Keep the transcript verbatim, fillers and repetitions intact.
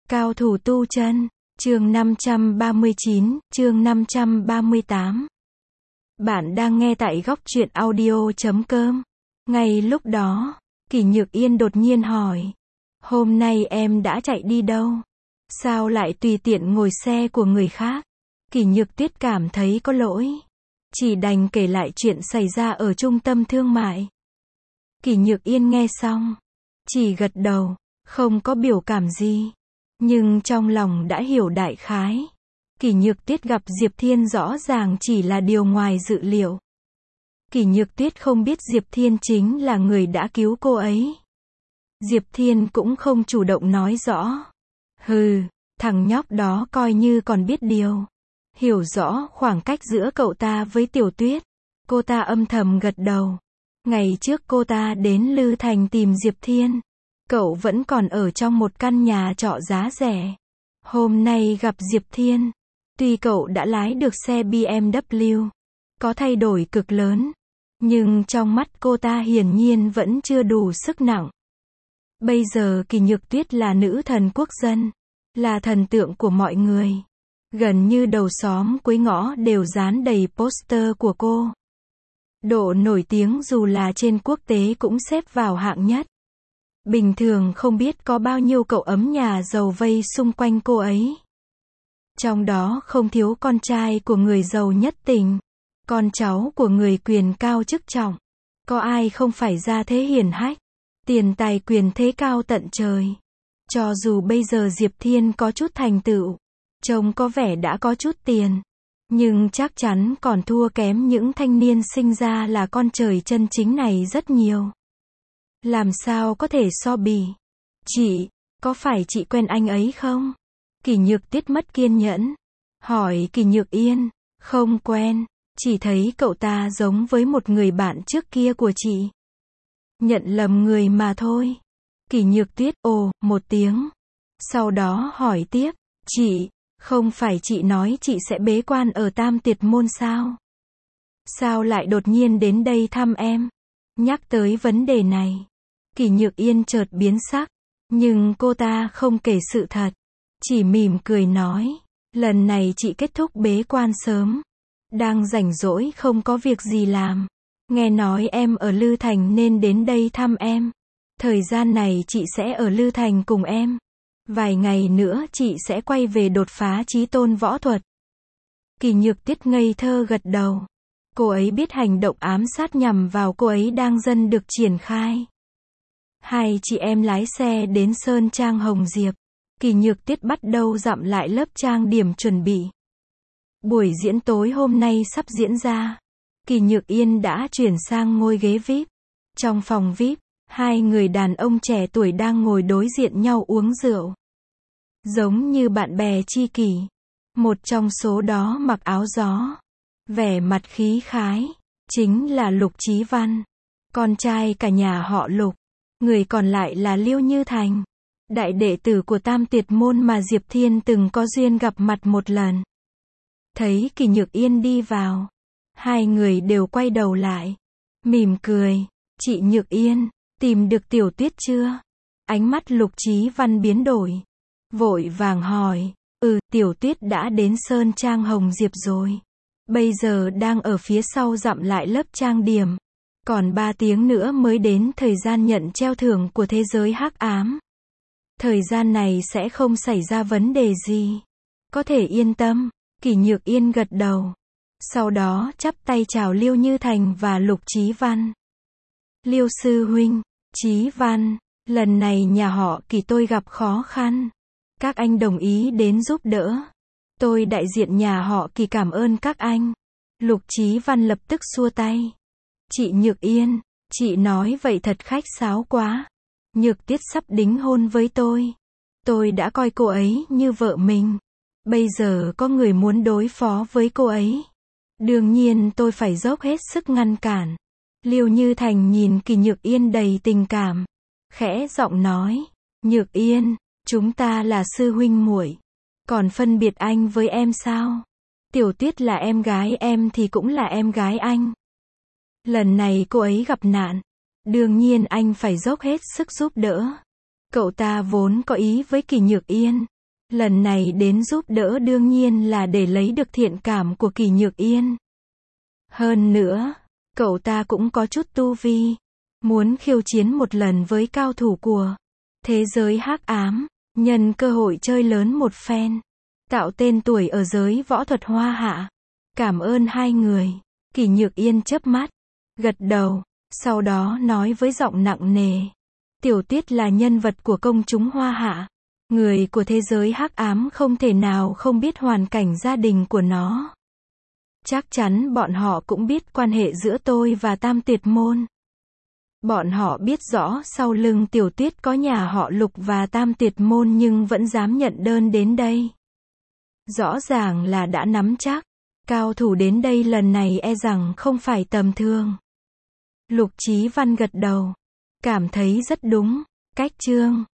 Cao thủ tu chân, chương năm trăm ba mươi chín, chương năm trăm ba mươi tám. Bạn đang nghe tại góc truyện audio chấm com. Ngay lúc đó, Kỷ Nhược Yên đột nhiên hỏi, hôm nay em đã chạy đi đâu? Sao lại tùy tiện ngồi xe của người khác? Kỷ Nhược Tuyết cảm thấy có lỗi, chỉ đành kể lại chuyện xảy ra ở trung tâm thương mại. Kỷ Nhược Yên nghe xong, chỉ gật đầu, không có biểu cảm gì. Nhưng trong lòng đã hiểu đại khái. Kỷ Nhược Tuyết gặp Diệp Thiên rõ ràng chỉ là điều ngoài dự liệu. Kỷ Nhược Tuyết không biết Diệp Thiên chính là người đã cứu cô ấy. Diệp Thiên cũng không chủ động nói rõ. Hừ, thằng nhóc đó coi như còn biết điều. Hiểu rõ khoảng cách giữa cậu ta với Tiểu Tuyết. Cô ta âm thầm gật đầu. Ngày trước cô ta đến Lư Thành tìm Diệp Thiên. Cậu vẫn còn ở trong một căn nhà trọ giá rẻ. Hôm nay gặp Diệp Thiên. Tuy cậu đã lái được xe bê em vê, có thay đổi cực lớn, nhưng trong mắt cô ta hiển nhiên vẫn chưa đủ sức nặng. Bây giờ Kỷ Nhược Tuyết là nữ thần quốc dân, là thần tượng của mọi người. Gần như đầu xóm cuối ngõ đều dán đầy poster của cô. Độ nổi tiếng dù là trên quốc tế cũng xếp vào hạng nhất. Bình thường không biết có bao nhiêu cậu ấm nhà giàu vây xung quanh cô ấy. Trong đó không thiếu con trai của người giàu nhất tỉnh, con cháu của người quyền cao chức trọng. Có ai không phải ra thế hiển hách, tiền tài quyền thế cao tận trời. Cho dù bây giờ Diệp Thiên có chút thành tựu, trông có vẻ đã có chút tiền, nhưng chắc chắn còn thua kém những thanh niên sinh ra là con trời chân chính này rất nhiều. Làm sao có thể so bì? Chị, có phải chị quen anh ấy không? Kỷ Nhược Tuyết mất kiên nhẫn, hỏi Kỷ Nhược Yên. Không quen, chỉ thấy cậu ta giống với một người bạn trước kia của chị. Nhận lầm người mà thôi. Kỷ Nhược Tuyết ồ một tiếng. Sau đó hỏi tiếp, chị, không phải chị nói chị sẽ bế quan ở Tam Tiệt Môn sao? Sao lại đột nhiên đến đây thăm em? Nhắc tới vấn đề này, Kỷ Nhược Yên chợt biến sắc, nhưng cô ta không kể sự thật, chỉ mỉm cười nói, lần này chị kết thúc bế quan sớm, đang rảnh rỗi không có việc gì làm, nghe nói em ở Lư Thành nên đến đây thăm em. Thời gian này chị sẽ ở Lư Thành cùng em, vài ngày nữa chị sẽ quay về đột phá chí tôn võ thuật. Kỷ Nhược Tuyết ngây thơ gật đầu. Cô ấy biết hành động ám sát nhằm vào cô ấy đang dần được triển khai. Hai chị em lái xe đến Sơn Trang Hồng Diệp. Kỷ Nhược Tuyết bắt đầu dặm lại lớp trang điểm chuẩn bị. Buổi diễn tối hôm nay sắp diễn ra. Kỷ Nhược Yên đã chuyển sang ngôi ghế vi ai pi. Trong phòng vi ai pi, hai người đàn ông trẻ tuổi đang ngồi đối diện nhau uống rượu. Giống như bạn bè tri kỷ. Một trong số đó mặc áo gió, vẻ mặt khí khái, chính là Lục Chí Văn, con trai cả nhà họ Lục. Người còn lại là Liêu Như Thành, đại đệ tử của Tam Tiệt Môn mà Diệp Thiên từng có duyên gặp mặt một lần. Thấy Kỷ Nhược Yên đi vào, hai người đều quay đầu lại, mỉm cười. Chị Nhược Yên, tìm được Tiểu Tuyết chưa? Ánh mắt Lục Chí Văn biến đổi, vội vàng hỏi, ừ, Tiểu Tuyết đã đến Sơn Trang Hồng Diệp rồi. Bây giờ đang ở phía sau dặm lại lớp trang điểm. Còn ba tiếng nữa mới đến thời gian nhận treo thưởng của thế giới hắc ám. Thời gian này sẽ không xảy ra vấn đề gì. Có thể yên tâm. Kỷ Nhược Yên gật đầu. Sau đó chắp tay chào Liêu Như Thành và Lục Chí Văn. Liêu sư huynh, Chí Văn, lần này nhà họ Kỷ tôi gặp khó khăn. Các anh đồng ý đến giúp đỡ. Tôi đại diện nhà họ Kỷ cảm ơn các anh. Lục Chí Văn lập tức xua tay. Chị Nhược Yên, chị nói vậy thật khách sáo quá. Nhược Tuyết sắp đính hôn với tôi. Tôi đã coi cô ấy như vợ mình. Bây giờ có người muốn đối phó với cô ấy. Đương nhiên tôi phải dốc hết sức ngăn cản. Liêu Như Thành nhìn Kỷ Nhược Yên đầy tình cảm. Khẽ giọng nói, Nhược Yên, chúng ta là sư huynh muội, còn phân biệt anh với em sao? Tiểu Tuyết là em gái em thì cũng là em gái anh. Lần này cô ấy gặp nạn, đương nhiên anh phải dốc hết sức giúp đỡ. Cậu ta vốn có ý với Kỷ Nhược Yên, Lần này đến giúp đỡ đương nhiên là để lấy được thiện cảm của Kỷ Nhược Yên. Hơn nữa, cậu ta cũng có chút tu vi, muốn khiêu chiến một lần với cao thủ của thế giới hắc ám, nhân cơ hội chơi lớn một phen, tạo tên tuổi ở giới võ thuật Hoa Hạ. Cảm ơn hai người. Kỷ Nhược Yên chớp mắt, gật đầu, sau đó nói với giọng nặng nề. Tiểu Tuyết là nhân vật của công chúng Hoa Hạ. Người của thế giới hắc ám không thể nào không biết hoàn cảnh gia đình của nó. Chắc chắn bọn họ cũng biết quan hệ giữa tôi và Tam Tuyệt Môn. Bọn họ biết rõ sau lưng Tiểu Tuyết có nhà họ Lục và Tam Tuyệt Môn nhưng vẫn dám nhận đơn đến đây. Rõ ràng là đã nắm chắc, cao thủ đến đây lần này e rằng không phải tầm thường. Lục Chí Văn gật đầu, cảm thấy rất đúng. Cách chương